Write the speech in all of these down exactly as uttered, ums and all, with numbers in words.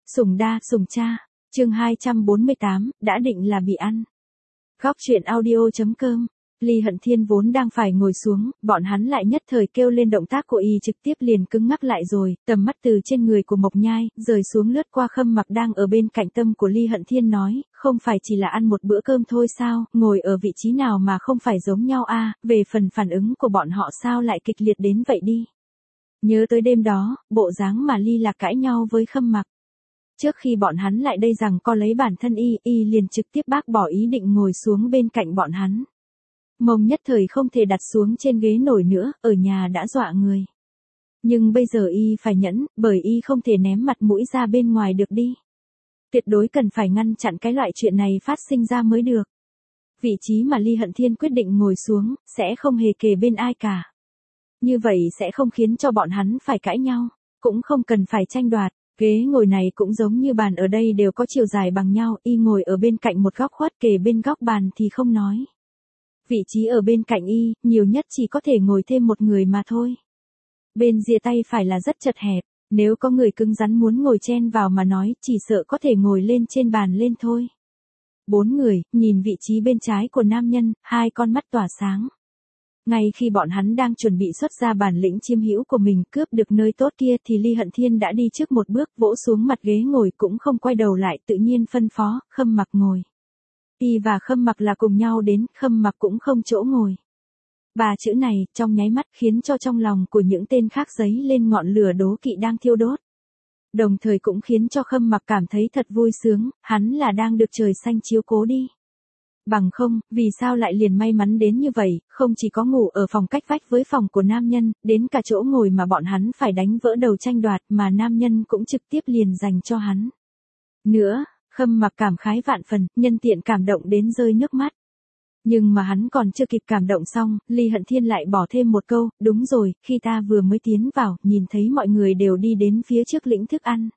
Sủng đa, sủng cha. Chương hai trăm bốn mươi tám, đã định là bị ăn. Góc truyện audio chấm com. Ly Hận Thiên vốn đang phải ngồi xuống, bọn hắn lại nhất thời kêu lên, động tác của y trực tiếp liền cứng ngắc lại rồi, tầm mắt từ trên người của Mộc Nhai, rời xuống lướt qua Khâm Mặc đang ở bên cạnh tâm của Ly Hận Thiên nói, không phải chỉ là ăn một bữa cơm thôi sao, ngồi ở vị trí nào mà không phải giống nhau a, về phần phản ứng của bọn họ sao lại kịch liệt đến vậy đi. Nhớ tới đêm đó, bộ dáng mà Ly Lạc cãi nhau với Khâm Mặc. Trước khi bọn hắn lại đây rằng co lấy bản thân y, y liền trực tiếp bác bỏ ý định ngồi xuống bên cạnh bọn hắn. Mông nhất thời không thể đặt xuống trên ghế nổi nữa, ở nhà đã dọa người. Nhưng bây giờ y phải nhẫn, bởi y không thể ném mặt mũi ra bên ngoài được đi. Tuyệt đối cần phải ngăn chặn cái loại chuyện này phát sinh ra mới được. Vị trí mà Ly Hận Thiên quyết định ngồi xuống, sẽ không hề kề bên ai cả. Như vậy sẽ không khiến cho bọn hắn phải cãi nhau, cũng không cần phải tranh đoạt. Ghế ngồi này cũng giống như bàn ở đây đều có chiều dài bằng nhau, y ngồi ở bên cạnh một góc khuất kề bên góc bàn thì không nói. Vị trí ở bên cạnh y, nhiều nhất chỉ có thể ngồi thêm một người mà thôi. Bên rìa tay phải là rất chật hẹp, nếu có người cứng rắn muốn ngồi chen vào mà nói, chỉ sợ có thể ngồi lên trên bàn lên thôi. Bốn người, nhìn vị trí bên trái của nam nhân, hai con mắt tỏa sáng. Ngay khi bọn hắn đang chuẩn bị xuất ra bản lĩnh chiếm hữu của mình, cướp được nơi tốt kia thì Ly Hận Thiên đã đi trước một bước, vỗ xuống mặt ghế ngồi cũng không quay đầu lại, tự nhiên phân phó, Khâm Mặc ngồi. Y và Khâm Mặc là cùng nhau đến, Khâm Mặc cũng không chỗ ngồi. Ba chữ này, trong nháy mắt khiến cho trong lòng của những tên khác dấy lên ngọn lửa đố kỵ đang thiêu đốt. Đồng thời cũng khiến cho Khâm Mặc cảm thấy thật vui sướng, hắn là đang được trời xanh chiếu cố đi. Bằng không, vì sao lại liền may mắn đến như vậy, không chỉ có ngủ ở phòng cách vách với phòng của nam nhân, đến cả chỗ ngồi mà bọn hắn phải đánh vỡ đầu tranh đoạt mà nam nhân cũng trực tiếp liền dành cho hắn. Nữa, Khâm Mặc cảm khái vạn phần, nhân tiện cảm động đến rơi nước mắt. Nhưng mà hắn còn chưa kịp cảm động xong, Ly Hận Thiên lại bỏ thêm một câu, đúng rồi, khi ta vừa mới tiến vào, nhìn thấy mọi người đều đi đến phía trước lĩnh thức ăn.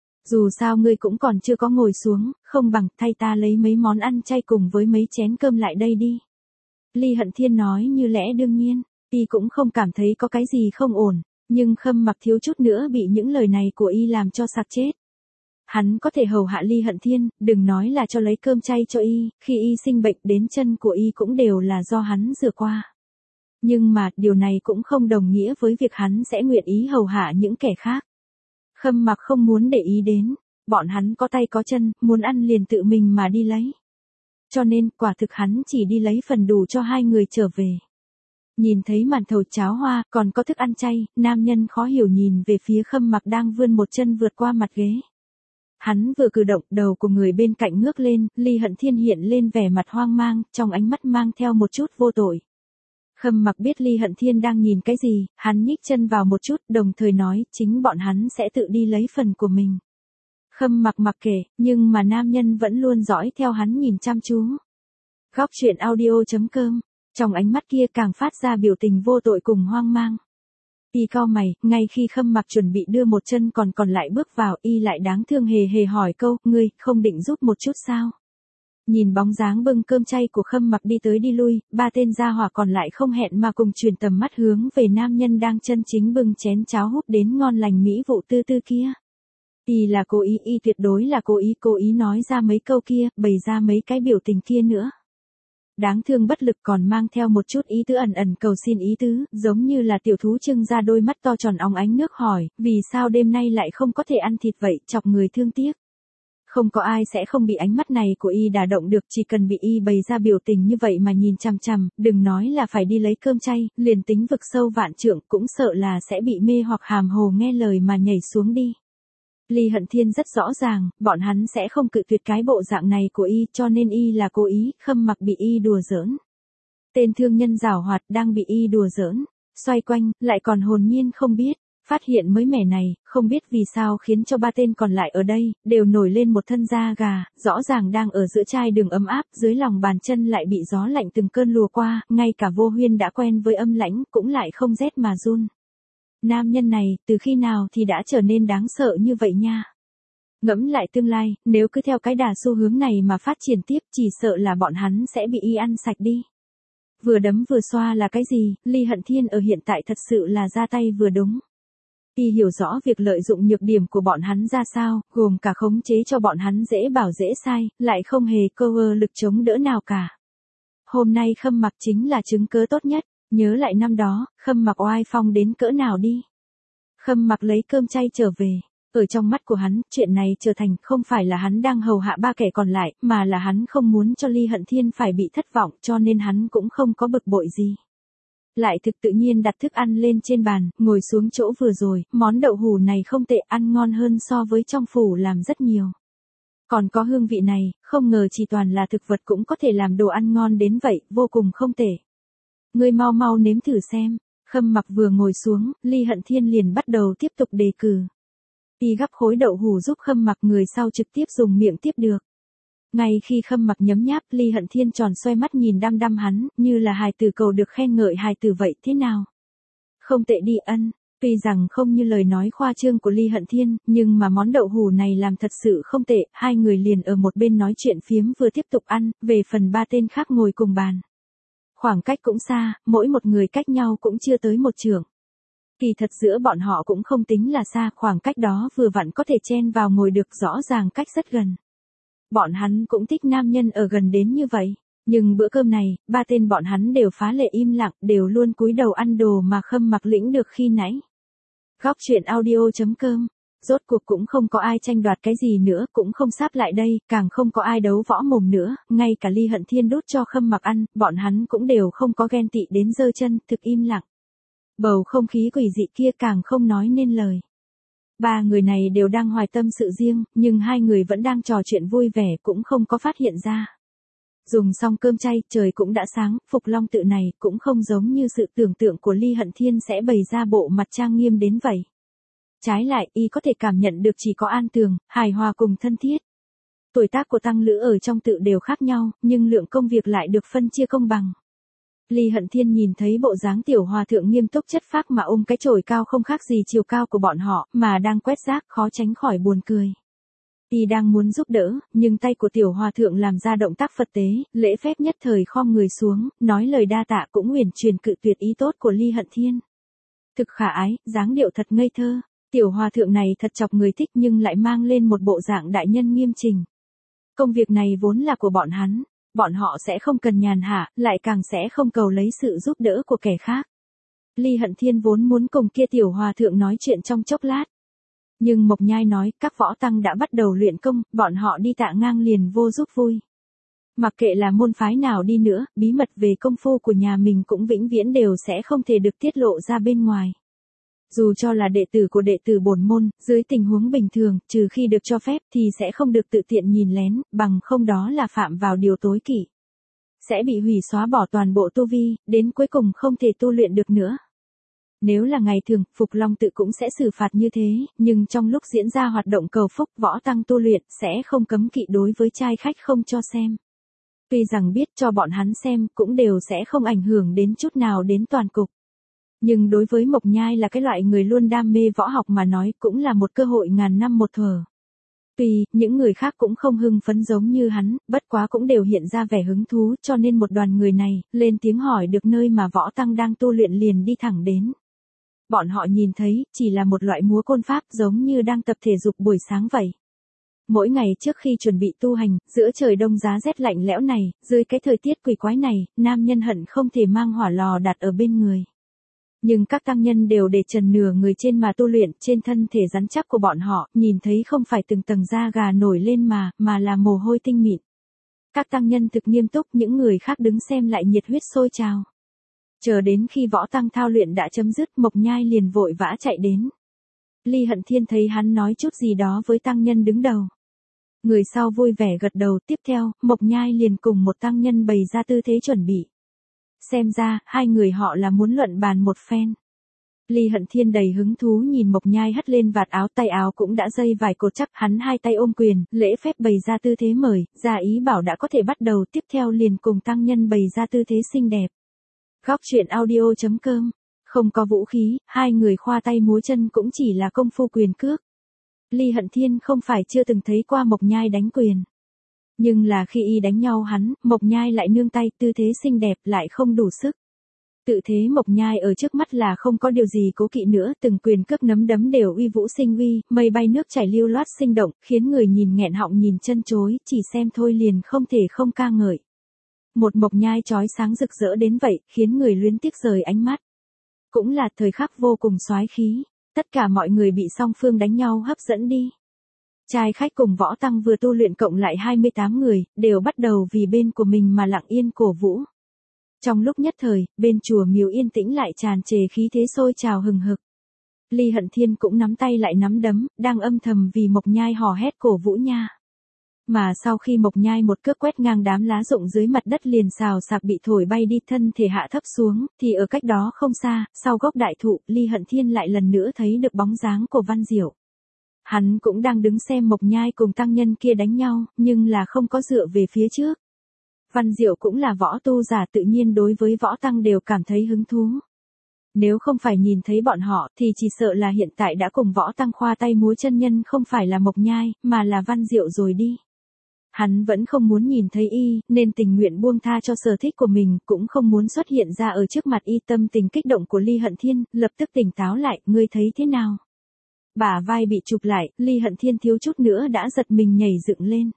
Dù sao ngươi cũng còn chưa có ngồi xuống, không bằng thay ta lấy mấy món ăn chay cùng với mấy chén cơm lại đây đi. Ly Hận Thiên nói như lẽ đương nhiên, y cũng không cảm thấy có cái gì không ổn, nhưng Khâm Mặc thiếu chút nữa bị những lời này của y làm cho sặc chết. Hắn có thể hầu hạ Ly Hận Thiên, đừng nói là cho lấy cơm chay cho y, khi y sinh bệnh đến chân của y cũng đều là do hắn rửa qua. Nhưng mà, điều này cũng không đồng nghĩa với việc hắn sẽ nguyện ý hầu hạ những kẻ khác. Khâm Mặc không muốn để ý đến, bọn hắn có tay có chân, muốn ăn liền tự mình mà đi lấy. Cho nên, quả thực hắn chỉ đi lấy phần đủ cho hai người trở về. Nhìn thấy màn thầu cháo hoa, còn có thức ăn chay, nam nhân khó hiểu nhìn về phía Khâm Mặc đang vươn một chân vượt qua mặt ghế. Hắn vừa cử động, đầu của người bên cạnh ngước lên, Ly Hận Thiên hiện lên vẻ mặt hoang mang, trong ánh mắt mang theo một chút vô tội. Khâm Mặc biết Ly Hận Thiên đang nhìn cái gì, hắn nhích chân vào một chút, đồng thời nói, chính bọn hắn sẽ tự đi lấy phần của mình. Khâm Mặc mặc kệ, nhưng mà nam nhân vẫn luôn dõi theo hắn nhìn chăm chú. Góc truyện audio chấm com, trong ánh mắt kia càng phát ra biểu tình vô tội cùng hoang mang. Y cau mày, ngay khi Khâm Mặc chuẩn bị đưa một chân còn còn lại bước vào, y lại đáng thương hề hề hỏi câu, ngươi, không định giúp một chút sao? Nhìn bóng dáng bưng cơm chay của Khâm Mặc đi tới đi lui, ba tên gia hỏa còn lại không hẹn mà cùng chuyển tầm mắt hướng về nam nhân đang chân chính bưng chén cháo húp đến ngon lành mỹ vụ tư tư kia. Y là cố ý, y tuyệt đối là cố ý, cố ý nói ra mấy câu kia, bày ra mấy cái biểu tình kia nữa. Đáng thương bất lực còn mang theo một chút ý tứ ẩn ẩn cầu xin ý tứ, giống như là tiểu thú trưng ra đôi mắt to tròn óng ánh nước hỏi, vì sao đêm nay lại không có thể ăn thịt vậy, chọc người thương tiếc. Không có ai sẽ không bị ánh mắt này của y đả động được, chỉ cần bị y bày ra biểu tình như vậy mà nhìn chằm chằm, đừng nói là phải đi lấy cơm chay, liền tính vực sâu vạn trượng cũng sợ là sẽ bị mê hoặc hàm hồ nghe lời mà nhảy xuống đi. Ly Hận Thiên rất rõ ràng, bọn hắn sẽ không cự tuyệt cái bộ dạng này của y, cho nên y là cố ý, Khâm Mặc bị y đùa giỡn. Tên thương nhân giảo hoạt đang bị y đùa giỡn, xoay quanh, lại còn hồn nhiên không biết, phát hiện mới mẻ này, không biết vì sao khiến cho ba tên còn lại ở đây, đều nổi lên một thân da gà, rõ ràng đang ở giữa chai đường ấm áp, dưới lòng bàn chân lại bị gió lạnh từng cơn lùa qua, ngay cả Vô Huyên đã quen với âm lãnh, cũng lại không rét mà run. Nam nhân này, từ khi nào thì đã trở nên đáng sợ như vậy nha. Ngẫm lại tương lai, nếu cứ theo cái đà xu hướng này mà phát triển tiếp, chỉ sợ là bọn hắn sẽ bị y ăn sạch đi. Vừa đấm vừa xoa là cái gì, Ly Hận Thiên ở hiện tại thật sự là ra tay vừa đúng. Y hiểu rõ việc lợi dụng nhược điểm của bọn hắn ra sao, gồm cả khống chế cho bọn hắn dễ bảo dễ sai, lại không hề cover lực chống đỡ nào cả. Hôm nay Khâm Mặc chính là chứng cớ tốt nhất, nhớ lại năm đó, Khâm Mặc oai phong đến cỡ nào đi. Khâm Mặc lấy cơm chay trở về. Ở trong mắt của hắn, chuyện này trở thành không phải là hắn đang hầu hạ ba kẻ còn lại, mà là hắn không muốn cho Ly Hận Thiên phải bị thất vọng, cho nên hắn cũng không có bực bội gì. Lại thực tự nhiên đặt thức ăn lên trên bàn, ngồi xuống chỗ vừa rồi, món đậu hủ này không tệ, ăn ngon hơn so với trong phủ làm rất nhiều. Còn có hương vị này, không ngờ chỉ toàn là thực vật cũng có thể làm đồ ăn ngon đến vậy, vô cùng không tệ. Ngươi mau mau nếm thử xem. Khâm Mặc vừa ngồi xuống, Ly Hận Thiên liền bắt đầu tiếp tục đề cử. Y gắp khối đậu hủ giúp Khâm Mặc, người sau trực tiếp dùng miệng tiếp được. Ngay khi Khâm Mặc nhấm nháp, Ly Hận Thiên tròn xoay mắt nhìn đăm đăm hắn, như là hài tử cầu được khen ngợi hài tử vậy thế nào? Không tệ đi ân. Tuy rằng không như lời nói khoa trương của Ly Hận Thiên, nhưng mà món đậu hủ này làm thật sự không tệ, hai người liền ở một bên nói chuyện phiếm vừa tiếp tục ăn, về phần ba tên khác ngồi cùng bàn. Khoảng cách cũng xa, mỗi một người cách nhau cũng chưa tới một trượng. Kỳ thật giữa bọn họ cũng không tính là xa, khoảng cách đó vừa vặn có thể chen vào ngồi được, rõ ràng cách rất gần. Bọn hắn cũng thích nam nhân ở gần đến như vậy, nhưng bữa cơm này, ba tên bọn hắn đều phá lệ im lặng, đều luôn cúi đầu ăn đồ mà Khâm Mặc lĩnh được khi nãy. Góc truyện audio chấm com. Rốt cuộc cũng không có ai tranh đoạt cái gì nữa, cũng không sáp lại đây, càng không có ai đấu võ mồm nữa, ngay cả Ly Hận Thiên đút cho Khâm Mặc ăn, bọn hắn cũng đều không có ghen tị đến giơ chân, thực im lặng. Bầu không khí quỷ dị kia càng không nói nên lời. Ba người này đều đang hoài tâm sự riêng, nhưng hai người vẫn đang trò chuyện vui vẻ, cũng không có phát hiện ra. Dùng xong cơm chay, trời cũng đã sáng, Phục Long tự này cũng không giống như sự tưởng tượng của Ly Hận Thiên sẽ bày ra bộ mặt trang nghiêm đến vậy. Trái lại, y có thể cảm nhận được chỉ có an tường, hài hòa cùng thân thiết. Tuổi tác của tăng lữ ở trong tự đều khác nhau, nhưng lượng công việc lại được phân chia công bằng. Ly Hận Thiên nhìn thấy bộ dáng tiểu hòa thượng nghiêm túc chất phác mà ôm cái chổi cao không khác gì chiều cao của bọn họ, mà đang quét rác, khó tránh khỏi buồn cười. Y đang muốn giúp đỡ, nhưng tay của tiểu hòa thượng làm ra động tác Phật tế, lễ phép nhất thời khom người xuống, nói lời đa tạ cũng huyền truyền cự tuyệt ý tốt của Ly Hận Thiên. Thực khả ái, dáng điệu thật ngây thơ, tiểu hòa thượng này thật chọc người thích nhưng lại mang lên một bộ dạng đại nhân nghiêm chỉnh. Công việc này vốn là của bọn hắn, bọn họ sẽ không cần nhàn hạ, lại càng sẽ không cầu lấy sự giúp đỡ của kẻ khác. Ly Hận Thiên vốn muốn cùng kia tiểu hòa thượng nói chuyện trong chốc lát. Nhưng Mộc Nhai nói, các võ tăng đã bắt đầu luyện công, bọn họ đi tạ ngang liền vô giúp vui. Mặc kệ là môn phái nào đi nữa, bí mật về công phu của nhà mình cũng vĩnh viễn đều sẽ không thể được tiết lộ ra bên ngoài. Dù cho là đệ tử của đệ tử bổn môn, dưới tình huống bình thường, trừ khi được cho phép thì sẽ không được tự tiện nhìn lén, bằng không đó là phạm vào điều tối kỵ. Sẽ bị hủy xóa bỏ toàn bộ tu vi, đến cuối cùng không thể tu luyện được nữa. Nếu là ngày thường, Phục Long tự cũng sẽ xử phạt như thế, nhưng trong lúc diễn ra hoạt động cầu phúc võ tăng tu luyện sẽ không cấm kỵ đối với trai khách không cho xem. Tuy rằng biết cho bọn hắn xem cũng đều sẽ không ảnh hưởng đến chút nào đến toàn cục. Nhưng đối với Mộc Nhai là cái loại người luôn đam mê võ học mà nói cũng là một cơ hội ngàn năm một thuở. Tuy, những người khác cũng không hưng phấn giống như hắn, bất quá cũng đều hiện ra vẻ hứng thú cho nên một đoàn người này, lên tiếng hỏi được nơi mà võ tăng đang tu luyện liền đi thẳng đến. Bọn họ nhìn thấy, chỉ là một loại múa côn pháp giống như đang tập thể dục buổi sáng vậy. Mỗi ngày trước khi chuẩn bị tu hành, giữa trời đông giá rét lạnh lẽo này, dưới cái thời tiết quỷ quái này, nam nhân hận không thể mang hỏa lò đặt ở bên người. Nhưng các tăng nhân đều để trần nửa người trên mà tu luyện, trên thân thể rắn chắc của bọn họ, nhìn thấy không phải từng tầng da gà nổi lên mà, mà là mồ hôi tinh mịn. Các tăng nhân thực nghiêm túc, những người khác đứng xem lại nhiệt huyết sôi trào. Chờ đến khi võ tăng thao luyện đã chấm dứt, Mộc Nhai liền vội vã chạy đến. Ly Hận Thiên thấy hắn nói chút gì đó với tăng nhân đứng đầu. Người sau vui vẻ gật đầu, tiếp theo, Mộc Nhai liền cùng một tăng nhân bày ra tư thế chuẩn bị. Xem ra, hai người họ là muốn luận bàn một phen. Ly Hận Thiên đầy hứng thú nhìn Mộc Nhai hất lên vạt áo, tay áo cũng đã dây vài cột chắc, hắn hai tay ôm quyền, lễ phép bày ra tư thế mời, ra ý bảo đã có thể bắt đầu, tiếp theo liền cùng tăng nhân bày ra tư thế xinh đẹp. Góc truyện audio chấm com. Không có vũ khí, hai người khoa tay múa chân cũng chỉ là công phu quyền cước. Ly Hận Thiên không phải chưa từng thấy qua Mộc Nhai đánh quyền. Nhưng là khi y đánh nhau hắn, Mộc Nhai lại nương tay, tư thế xinh đẹp lại không đủ sức. Tự thế Mộc Nhai ở trước mắt là không có điều gì cố kỵ nữa, từng quyền cước nắm đấm đều uy vũ sinh uy, mây bay nước chảy lưu loát sinh động, khiến người nhìn nghẹn họng nhìn chân chối, chỉ xem thôi liền không thể không ca ngợi. Một Mộc Nhai chói sáng rực rỡ đến vậy, khiến người luyến tiếc rời ánh mắt. Cũng là thời khắc vô cùng soái khí, tất cả mọi người bị song phương đánh nhau hấp dẫn đi. Trai khách cùng võ tăng vừa tu luyện cộng lại hai mươi tám người, đều bắt đầu vì bên của mình mà lặng yên cổ vũ. Trong lúc nhất thời, bên chùa miếu yên tĩnh lại tràn trề khí thế sôi trào hừng hực. Ly Hận Thiên cũng nắm tay lại nắm đấm, đang âm thầm vì Mộc Nhai hò hét cổ vũ nha. Mà sau khi Mộc Nhai một cước quét ngang đám lá rụng dưới mặt đất liền xào xạc bị thổi bay đi thân thể hạ thấp xuống, thì ở cách đó không xa, sau gốc đại thụ, Ly Hận Thiên lại lần nữa thấy được bóng dáng của Văn Diệu. Hắn cũng đang đứng xem Mộc Nhai cùng tăng nhân kia đánh nhau, nhưng là không có dựa về phía trước. Văn Diệu cũng là võ tu giả, tự nhiên đối với võ tăng đều cảm thấy hứng thú. Nếu không phải nhìn thấy bọn họ thì chỉ sợ là hiện tại đã cùng võ tăng khoa tay múa chân nhân không phải là Mộc Nhai, mà là Văn Diệu rồi đi. Hắn vẫn không muốn nhìn thấy y, nên tình nguyện buông tha cho sở thích của mình, cũng không muốn xuất hiện ra ở trước mặt y. Tâm tình kích động của Ly Hận Thiên, lập tức tỉnh táo lại, ngươi thấy thế nào? Bả vai bị chụp lại, Ly Hận Thiên thiếu chút nữa đã giật mình nhảy dựng lên.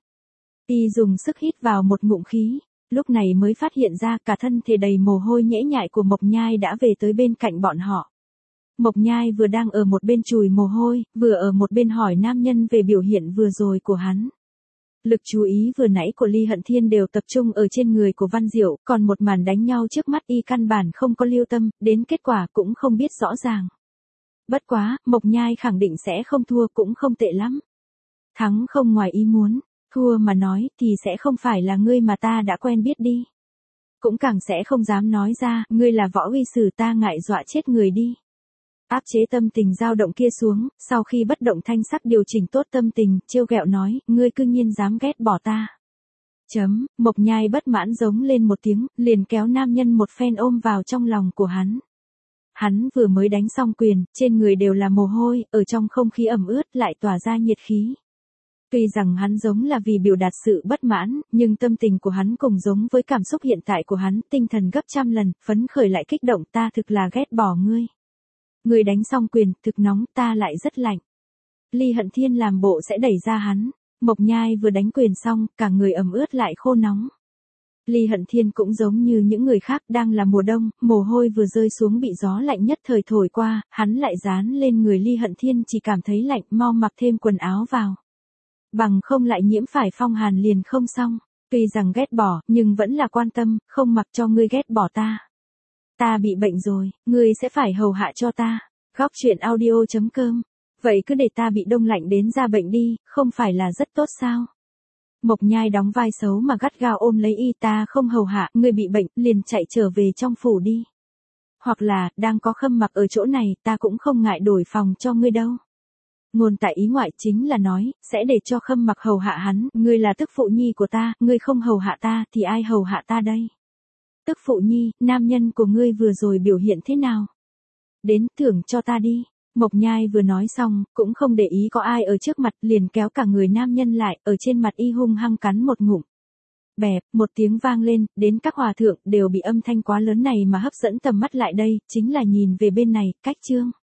Y dùng sức hít vào một ngụm khí, lúc này mới phát hiện ra cả thân thể đầy mồ hôi nhễ nhại của Mộc Nhai đã về tới bên cạnh bọn họ. Mộc Nhai vừa đang ở một bên chùi mồ hôi, vừa ở một bên hỏi nam nhân về biểu hiện vừa rồi của hắn. Lực chú ý vừa nãy của Ly Hận Thiên đều tập trung ở trên người của Văn Diệu, còn một màn đánh nhau trước mắt y căn bản không có lưu tâm, đến kết quả cũng không biết rõ ràng. Bất quá, Mộc Nhai khẳng định sẽ không thua, cũng không tệ lắm. Thắng không ngoài ý muốn, thua mà nói thì sẽ không phải là ngươi mà ta đã quen biết đi. Cũng càng sẽ không dám nói ra, ngươi là võ uy sử, ta ngại dọa chết người đi. Áp chế tâm tình dao động kia xuống, sau khi bất động thanh sắc điều chỉnh tốt tâm tình, trêu ghẹo nói, ngươi cư nhiên dám ghét bỏ ta. Chấm, Mộc Nhai bất mãn giống lên một tiếng, liền kéo nam nhân một phen ôm vào trong lòng của hắn. Hắn vừa mới đánh xong quyền, trên người đều là mồ hôi, ở trong không khí ẩm ướt lại tỏa ra nhiệt khí. Tuy rằng hắn giống là vì biểu đạt sự bất mãn, nhưng tâm tình của hắn cùng giống với cảm xúc hiện tại của hắn, tinh thần gấp trăm lần, phấn khởi lại kích động, ta thực là ghét bỏ ngươi. Ngươi đánh xong quyền, thực nóng, ta lại rất lạnh. Ly Hận Thiên làm bộ sẽ đẩy ra hắn. Mộc Nhai vừa đánh quyền xong, cả người ẩm ướt lại khô nóng. Ly Hận Thiên cũng giống như những người khác, đang là mùa đông, mồ hôi vừa rơi xuống bị gió lạnh nhất thời thổi qua, hắn lại dán lên người Ly Hận Thiên, chỉ cảm thấy lạnh, mau mặc thêm quần áo vào. Bằng không lại nhiễm phải phong hàn liền không xong. Tuy rằng ghét bỏ, nhưng vẫn là quan tâm, không mặc cho ngươi ghét bỏ ta. Ta bị bệnh rồi, ngươi sẽ phải hầu hạ cho ta. Góc truyện audio chấm com. Vậy cứ để ta bị đông lạnh đến ra bệnh đi, không phải là rất tốt sao? Mộc Nhai đóng vai xấu mà gắt gao ôm lấy y, ta không hầu hạ, ngươi bị bệnh, liền chạy trở về trong phủ đi. Hoặc là, đang có Khâm Mặc ở chỗ này, ta cũng không ngại đổi phòng cho ngươi đâu. Ngôn tại ý ngoại chính là nói, sẽ để cho Khâm Mặc hầu hạ hắn, ngươi là tức phụ nhi của ta, ngươi không hầu hạ ta, thì ai hầu hạ ta đây? Tức phụ nhi, nam nhân của ngươi vừa rồi biểu hiện thế nào? Đến, thưởng cho ta đi. Mộc Nhai vừa nói xong, cũng không để ý có ai ở trước mặt, liền kéo cả người nam nhân lại, ở trên mặt y hung hăng cắn một ngụm. Bẹp, một tiếng vang lên, đến các hòa thượng đều bị âm thanh quá lớn này mà hấp dẫn tầm mắt lại đây, chính là nhìn về bên này, cách Trương